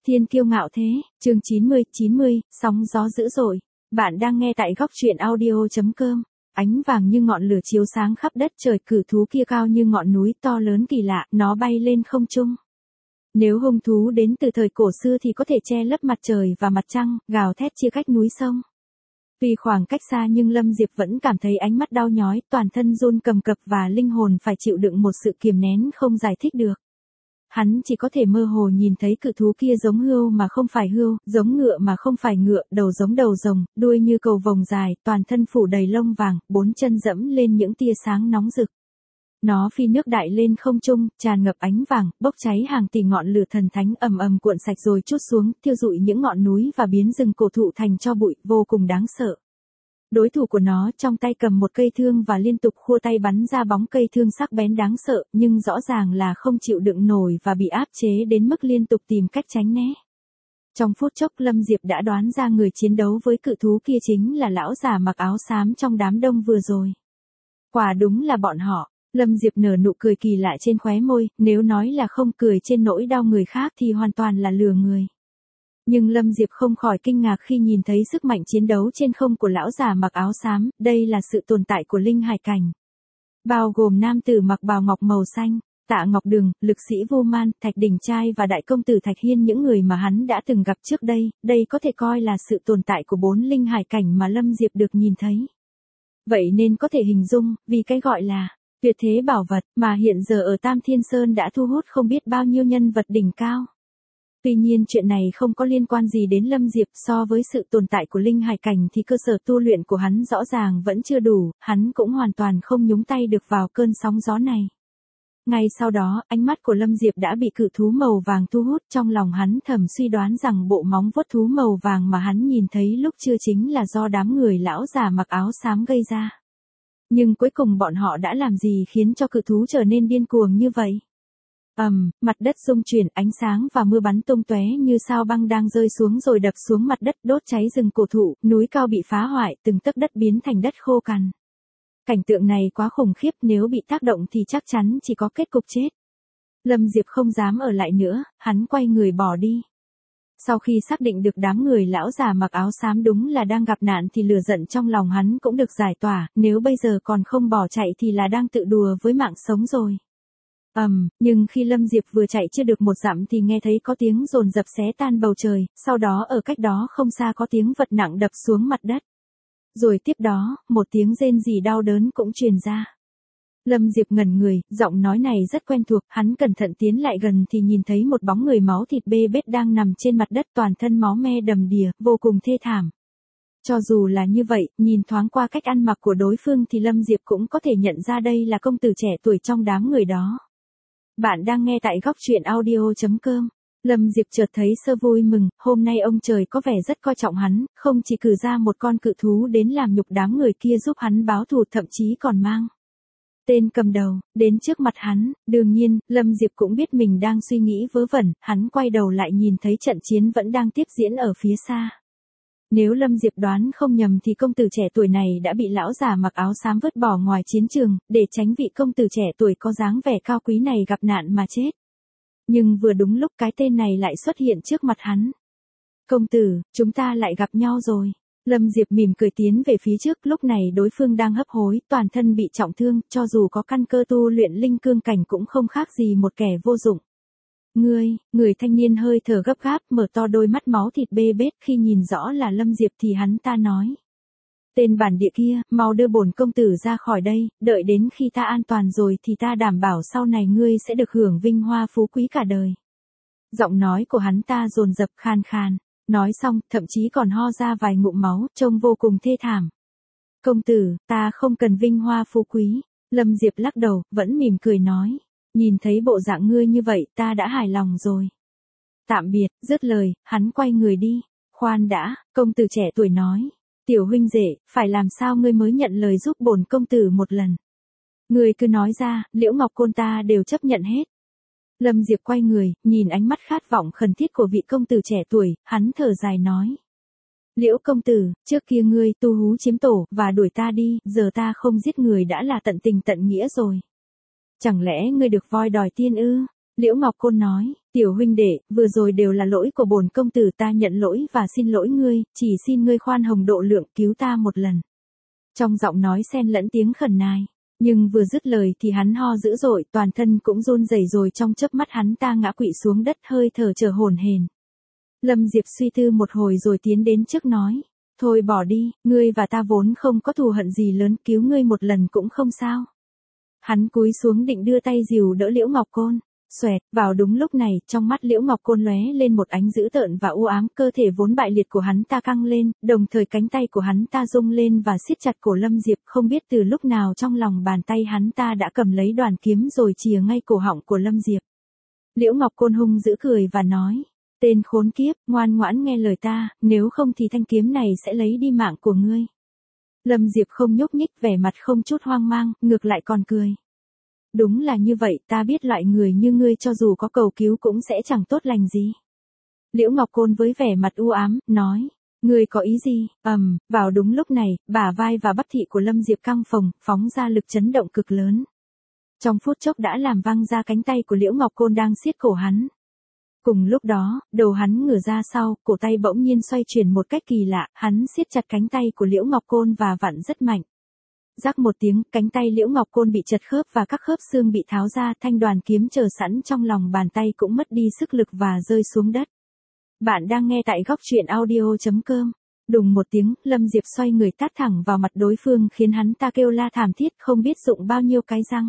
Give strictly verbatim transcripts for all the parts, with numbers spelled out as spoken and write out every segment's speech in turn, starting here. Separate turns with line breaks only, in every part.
Thiên kiêu ngạo thế, chương chín mươi, chín mươi, sóng gió dữ dội. Bạn đang nghe tại góc truyện audio chấm com. Ánh vàng như ngọn lửa chiếu sáng khắp đất trời, cử thú kia cao như ngọn núi to lớn kỳ lạ, nó bay lên không trung. Nếu hung thú đến từ thời cổ xưa thì có thể che lấp mặt trời và mặt trăng, gào thét chia cách núi sông. Tuy khoảng cách xa nhưng Lâm Diệp vẫn cảm thấy ánh mắt đau nhói, toàn thân run cầm cập và linh hồn phải chịu đựng một sự kiềm nén không giải thích được. Hắn chỉ có thể mơ hồ nhìn thấy cự thú kia giống hươu mà không phải hươu, giống ngựa mà không phải ngựa, đầu giống đầu rồng, đuôi như cầu vồng dài, toàn thân phủ đầy lông vàng, bốn chân dẫm lên những tia sáng nóng rực. Nó phi nước đại lên không trung, tràn ngập ánh vàng, bốc cháy hàng tỷ ngọn lửa thần thánh ầm ầm cuộn sạch rồi trút xuống, thiêu rụi những ngọn núi và biến rừng cổ thụ thành tro bụi, vô cùng đáng sợ. Đối thủ của nó trong tay cầm một cây thương và liên tục khua tay bắn ra bóng cây thương sắc bén đáng sợ, nhưng rõ ràng là không chịu đựng nổi và bị áp chế đến mức liên tục tìm cách tránh né. Trong phút chốc Lâm Diệp đã đoán ra người chiến đấu với cự thú kia chính là lão già mặc áo xám trong đám đông vừa rồi. Quả đúng là bọn họ. Lâm Diệp nở nụ cười kỳ lạ trên khóe môi, nếu nói là không cười trên nỗi đau người khác thì hoàn toàn là lừa người. Nhưng Lâm Diệp không khỏi kinh ngạc khi nhìn thấy sức mạnh chiến đấu trên không của lão già mặc áo xám, đây là sự tồn tại của linh hải cảnh. Bao gồm nam tử mặc bào ngọc màu xanh, Tạ Ngọc Đường, lực sĩ Vô Man, Thạch Đình Trai và đại công tử Thạch Hiên, những người mà hắn đã từng gặp trước đây, đây có thể coi là sự tồn tại của bốn linh hải cảnh mà Lâm Diệp được nhìn thấy. Vậy nên có thể hình dung, vì cái gọi là tuyệt thế bảo vật mà hiện giờ ở Tam Thiên Sơn đã thu hút không biết bao nhiêu nhân vật đỉnh cao. Tuy nhiên chuyện này không có liên quan gì đến Lâm Diệp, so với sự tồn tại của linh hải cảnh thì cơ sở tu luyện của hắn rõ ràng vẫn chưa đủ, hắn cũng hoàn toàn không nhúng tay được vào cơn sóng gió này. Ngay sau đó, ánh mắt của Lâm Diệp đã bị cự thú màu vàng thu hút, trong lòng hắn thầm suy đoán rằng bộ móng vuốt thú màu vàng mà hắn nhìn thấy lúc chưa chính là do đám người lão già mặc áo xám gây ra. Nhưng cuối cùng bọn họ đã làm gì khiến cho cự thú trở nên điên cuồng như vậy? Ầm, um, mặt đất rung chuyển, ánh sáng và mưa bắn tung tóe như sao băng đang rơi xuống rồi đập xuống mặt đất, đốt cháy rừng cổ thụ, núi cao bị phá hoại, từng tấc đất biến thành đất khô cằn. Cảnh tượng này quá khủng khiếp, nếu bị tác động thì chắc chắn chỉ có kết cục chết. Lâm Diệp không dám ở lại nữa, hắn quay người bỏ đi. Sau khi xác định được đám người lão già mặc áo xám đúng là đang gặp nạn thì lửa giận trong lòng hắn cũng được giải tỏa, nếu bây giờ còn không bỏ chạy thì là đang tự đùa với mạng sống rồi. Ầm, um, nhưng khi Lâm Diệp vừa chạy chưa được một dặm thì nghe thấy có tiếng dồn dập xé tan bầu trời, sau đó ở cách đó không xa có tiếng vật nặng đập xuống mặt đất. Rồi tiếp đó, một tiếng rên rỉ đau đớn cũng truyền ra. Lâm Diệp ngẩn người, giọng nói này rất quen thuộc, hắn cẩn thận tiến lại gần thì nhìn thấy một bóng người máu thịt bê bết đang nằm trên mặt đất, toàn thân máu me đầm đìa, vô cùng thê thảm. Cho dù là như vậy, nhìn thoáng qua cách ăn mặc của đối phương thì Lâm Diệp cũng có thể nhận ra đây là công tử trẻ tuổi trong đám người đó. Bạn đang nghe tại góc truyện audio chấm com. Lâm Diệp chợt thấy sơ vui mừng, hôm nay ông trời có vẻ rất coi trọng hắn, không chỉ cử ra một con cự thú đến làm nhục đám người kia giúp hắn báo thù, thậm chí còn mang tên cầm đầu đến trước mặt hắn. Đương nhiên, Lâm Diệp cũng biết mình đang suy nghĩ vớ vẩn, hắn quay đầu lại nhìn thấy trận chiến vẫn đang tiếp diễn ở phía xa. Nếu Lâm Diệp đoán không nhầm thì công tử trẻ tuổi này đã bị lão già mặc áo xám vứt bỏ ngoài chiến trường, để tránh vị công tử trẻ tuổi có dáng vẻ cao quý này gặp nạn mà chết. Nhưng vừa đúng lúc cái tên này lại xuất hiện trước mặt hắn. Công tử, chúng ta lại gặp nhau rồi. Lâm Diệp mỉm cười tiến về phía trước, lúc này đối phương đang hấp hối, toàn thân bị trọng thương, cho dù có căn cơ tu luyện linh cương cảnh cũng không khác gì một kẻ vô dụng. Ngươi, người thanh niên hơi thở gấp gáp, mở to đôi mắt máu thịt bê bết, khi nhìn rõ là Lâm Diệp thì hắn ta nói. Tên bản địa kia, mau đưa bổn công tử ra khỏi đây, đợi đến khi ta an toàn rồi thì ta đảm bảo sau này ngươi sẽ được hưởng vinh hoa phú quý cả đời. Giọng nói của hắn ta dồn dập khan khan, nói xong, thậm chí còn ho ra vài ngụm máu, trông vô cùng thê thảm. Công tử, ta không cần vinh hoa phú quý. Lâm Diệp lắc đầu, vẫn mỉm cười nói. Nhìn thấy bộ dạng ngươi như vậy, ta đã hài lòng rồi. Tạm biệt, dứt lời, hắn quay người đi. Khoan đã, công tử trẻ tuổi nói. Tiểu huynh rể, phải làm sao ngươi mới nhận lời giúp bổn công tử một lần? Ngươi cứ nói ra, Liễu Ngọc Côn ta đều chấp nhận hết. Lâm Diệp quay người, nhìn ánh mắt khát vọng khẩn thiết của vị công tử trẻ tuổi, hắn thở dài nói. Liễu công tử, trước kia ngươi tu hú chiếm tổ, và đuổi ta đi, giờ ta không giết người đã là tận tình tận nghĩa rồi. Chẳng lẽ ngươi được voi đòi tiên ư? Liễu Ngọc Côn nói, tiểu huynh đệ, vừa rồi đều là lỗi của bổn công tử, ta nhận lỗi và xin lỗi ngươi, chỉ xin ngươi khoan hồng độ lượng cứu ta một lần. Trong giọng nói xen lẫn tiếng khẩn nài, nhưng vừa dứt lời thì hắn ho dữ dội, toàn thân cũng run rẩy rồi trong chớp mắt hắn ta ngã quỵ xuống đất hơi thở trở hổn hển. Lâm Diệp suy tư một hồi rồi tiến đến trước nói, thôi bỏ đi, ngươi và ta vốn không có thù hận gì lớn, cứu ngươi một lần cũng không sao. Hắn cúi xuống định đưa tay dìu đỡ Liễu Ngọc Côn. Xoẹt, vào đúng lúc này, trong mắt Liễu Ngọc Côn lóe lên một ánh dữ tợn và u ám, cơ thể vốn bại liệt của hắn ta căng lên, đồng thời cánh tay của hắn ta rung lên và siết chặt cổ Lâm Diệp, không biết từ lúc nào trong lòng bàn tay hắn ta đã cầm lấy đoàn kiếm rồi chìa ngay cổ họng của Lâm Diệp. Liễu Ngọc Côn hung dữ cười và nói, tên khốn kiếp, ngoan ngoãn nghe lời ta, nếu không thì thanh kiếm này sẽ lấy đi mạng của ngươi. Lâm Diệp không nhúc nhích, vẻ mặt không chút hoang mang, ngược lại còn cười. Đúng là như vậy, ta biết loại người như ngươi cho dù có cầu cứu cũng sẽ chẳng tốt lành gì. Liễu Ngọc Côn với vẻ mặt u ám, nói, ngươi có ý gì, ầm, um, vào đúng lúc này, bả vai và bắp thị của Lâm Diệp căng phồng, phóng ra lực chấn động cực lớn. Trong phút chốc đã làm văng ra cánh tay của Liễu Ngọc Côn đang siết cổ hắn. Cùng lúc đó, đầu hắn ngửa ra sau, cổ tay bỗng nhiên xoay chuyển một cách kỳ lạ, hắn siết chặt cánh tay của Liễu Ngọc Côn và vặn rất mạnh. Rắc một tiếng, cánh tay Liễu Ngọc Côn bị chật khớp và các khớp xương bị tháo ra, thanh đoàn kiếm chờ sẵn trong lòng bàn tay cũng mất đi sức lực và rơi xuống đất. Bạn đang nghe tại góc truyện audio chấm com. Đùng một tiếng, Lâm Diệp xoay người tát thẳng vào mặt đối phương khiến hắn ta kêu la thảm thiết, không biết dụng bao nhiêu cái răng.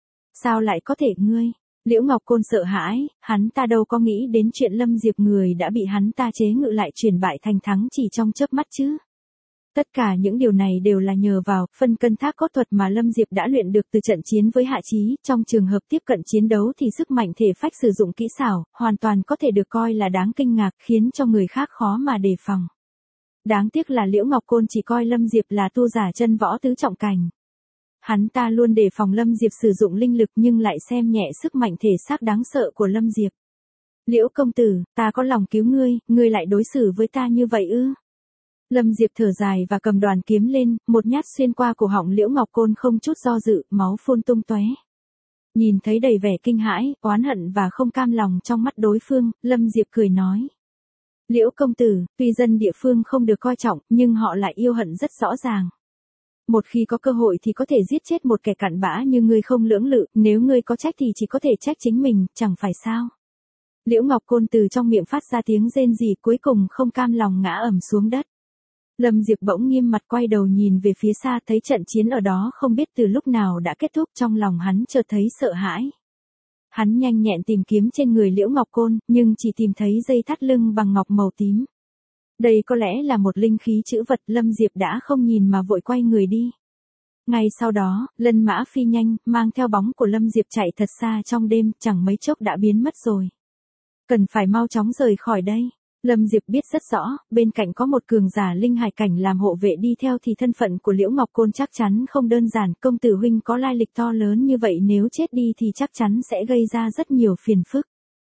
Sao lại có thể ngươi? Liễu Ngọc Côn sợ hãi, hắn ta đâu có nghĩ đến chuyện Lâm Diệp người đã bị hắn ta chế ngự lại chuyển bại thành thắng chỉ trong chớp mắt chứ. Tất cả những điều này đều là nhờ vào phân cân thác cốt thuật mà Lâm Diệp đã luyện được từ trận chiến với Hạ Chí, trong trường hợp tiếp cận chiến đấu thì sức mạnh thể phách sử dụng kỹ xảo, hoàn toàn có thể được coi là đáng kinh ngạc, khiến cho người khác khó mà đề phòng. Đáng tiếc là Liễu Ngọc Côn chỉ coi Lâm Diệp là tu giả chân võ tứ trọng cảnh. Hắn ta luôn đề phòng Lâm Diệp sử dụng linh lực nhưng lại xem nhẹ sức mạnh thể xác đáng sợ của Lâm Diệp. Liễu công tử, ta có lòng cứu ngươi, ngươi lại đối xử với ta như vậy ư? Lâm Diệp thở dài và cầm đoàn kiếm lên, một nhát xuyên qua cổ họng Liễu Ngọc Côn không chút do dự, máu phun tung tóe. Nhìn thấy đầy vẻ kinh hãi, oán hận và không cam lòng trong mắt đối phương, Lâm Diệp cười nói. Liễu công tử, tuy dân địa phương không được coi trọng, nhưng họ lại yêu hận rất rõ ràng. Một khi có cơ hội thì có thể giết chết một kẻ cặn bã như ngươi không lưỡng lự, nếu ngươi có trách thì chỉ có thể trách chính mình, chẳng phải sao. Liễu Ngọc Côn từ trong miệng phát ra tiếng rên rỉ, cuối cùng không cam lòng ngã ầm xuống đất. Lâm Diệp bỗng nghiêm mặt quay đầu nhìn về phía xa, thấy trận chiến ở đó không biết từ lúc nào đã kết thúc, trong lòng hắn chợt thấy sợ hãi. Hắn nhanh nhẹn tìm kiếm trên người Liễu Ngọc Côn, nhưng chỉ tìm thấy dây thắt lưng bằng ngọc màu tím. Đây có lẽ là một linh khí trữ vật, Lâm Diệp đã không nhìn mà vội quay người đi. Ngay sau đó, lân mã phi nhanh, mang theo bóng của Lâm Diệp chạy thật xa trong đêm, chẳng mấy chốc đã biến mất rồi. Cần phải mau chóng rời khỏi đây. Lâm Diệp biết rất rõ, bên cạnh có một cường giả linh hải cảnh làm hộ vệ đi theo thì thân phận của Liễu Ngọc Côn chắc chắn không đơn giản, công tử huynh có lai lịch to lớn như vậy nếu chết đi thì chắc chắn sẽ gây ra rất nhiều phiền phức.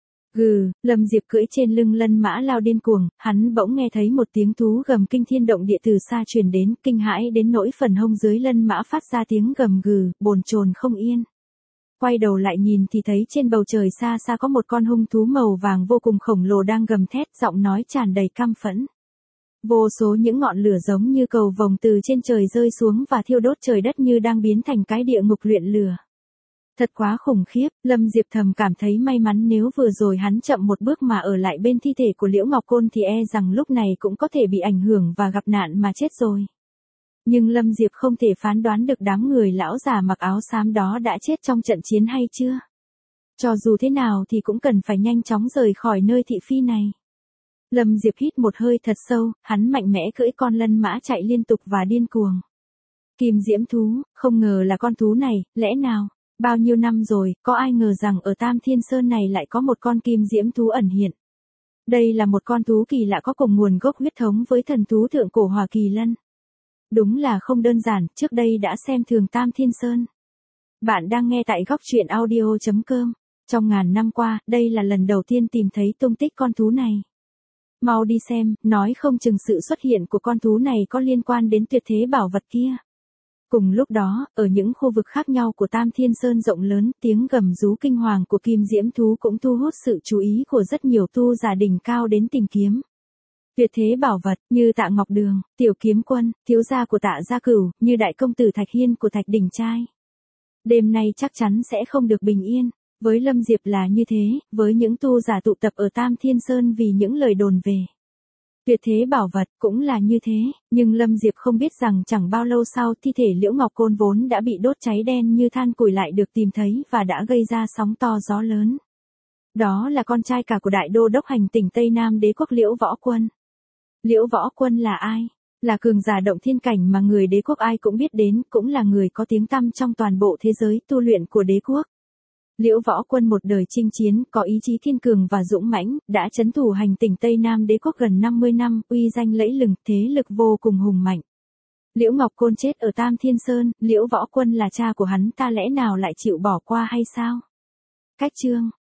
Gừ, Lâm Diệp cưỡi trên lưng lân mã lao điên cuồng, hắn bỗng nghe thấy một tiếng thú gầm kinh thiên động địa từ xa truyền đến, kinh hãi đến nỗi phần hông dưới lân mã phát ra tiếng gầm gừ, bồn chồn không yên. Quay đầu lại nhìn thì thấy trên bầu trời xa xa có một con hung thú màu vàng vô cùng khổng lồ đang gầm thét, giọng nói tràn đầy căm phẫn. Vô số những ngọn lửa giống như cầu vồng từ trên trời rơi xuống và thiêu đốt trời đất như đang biến thành cái địa ngục luyện lửa. Thật quá khủng khiếp, Lâm Diệp thầm cảm thấy may mắn, nếu vừa rồi hắn chậm một bước mà ở lại bên thi thể của Liễu Ngọc Côn thì e rằng lúc này cũng có thể bị ảnh hưởng và gặp nạn mà chết rồi. Nhưng Lâm Diệp không thể phán đoán được đám người lão già mặc áo xám đó đã chết trong trận chiến hay chưa. Cho dù thế nào thì cũng cần phải nhanh chóng rời khỏi nơi thị phi này. Lâm Diệp hít một hơi thật sâu, hắn mạnh mẽ cưỡi con lân mã chạy liên tục và điên cuồng. Kim diễm thú, không ngờ là con thú này, lẽ nào, bao nhiêu năm rồi, có ai ngờ rằng ở Tam Thiên Sơn này lại có một con kim diễm thú ẩn hiện. Đây là một con thú kỳ lạ có cùng nguồn gốc huyết thống với thần thú thượng cổ Hỏa Kỳ Lân. Đúng là không đơn giản, trước đây đã xem thường Tam Thiên Sơn. Bạn đang nghe tại góc truyện audio chấm com. Trong ngàn năm qua, đây là lần đầu tiên tìm thấy tung tích con thú này. Mau đi xem, nói không chừng sự xuất hiện của con thú này có liên quan đến tuyệt thế bảo vật kia. Cùng lúc đó, ở những khu vực khác nhau của Tam Thiên Sơn rộng lớn, tiếng gầm rú kinh hoàng của kim diễm thú cũng thu hút sự chú ý của rất nhiều tu giả đỉnh cao đến tìm kiếm tuyệt thế bảo vật, như Tạ Ngọc Đường, Tiểu Kiếm Quân, thiếu gia của Tạ Gia Cửu, như đại công tử Thạch Hiên của Thạch Đỉnh Trai. Đêm nay chắc chắn sẽ không được bình yên. Với Lâm Diệp là như thế, với những tu giả tụ tập ở Tam Thiên Sơn vì những lời đồn về tuyệt thế bảo vật cũng là như thế, nhưng Lâm Diệp không biết rằng chẳng bao lâu sau thi thể Liễu Ngọc Côn vốn đã bị đốt cháy đen như than củi lại được tìm thấy và đã gây ra sóng to gió lớn. Đó là con trai cả của đại đô đốc hành tỉnh Tây Nam Đế quốc Liễu Võ Quân. Liễu Võ Quân là ai? Là cường giả động thiên cảnh mà người đế quốc ai cũng biết đến, cũng là người có tiếng tăm trong toàn bộ thế giới tu luyện của đế quốc. Liễu Võ Quân một đời chinh chiến, có ý chí kiên cường và dũng mãnh, đã trấn thủ hành tỉnh Tây Nam Đế quốc gần năm mươi năm, uy danh lẫy lừng, thế lực vô cùng hùng mạnh. Liễu Ngọc Côn chết ở Tam Thiên Sơn, Liễu Võ Quân là cha của hắn ta lẽ nào lại chịu bỏ qua hay sao? Cách chương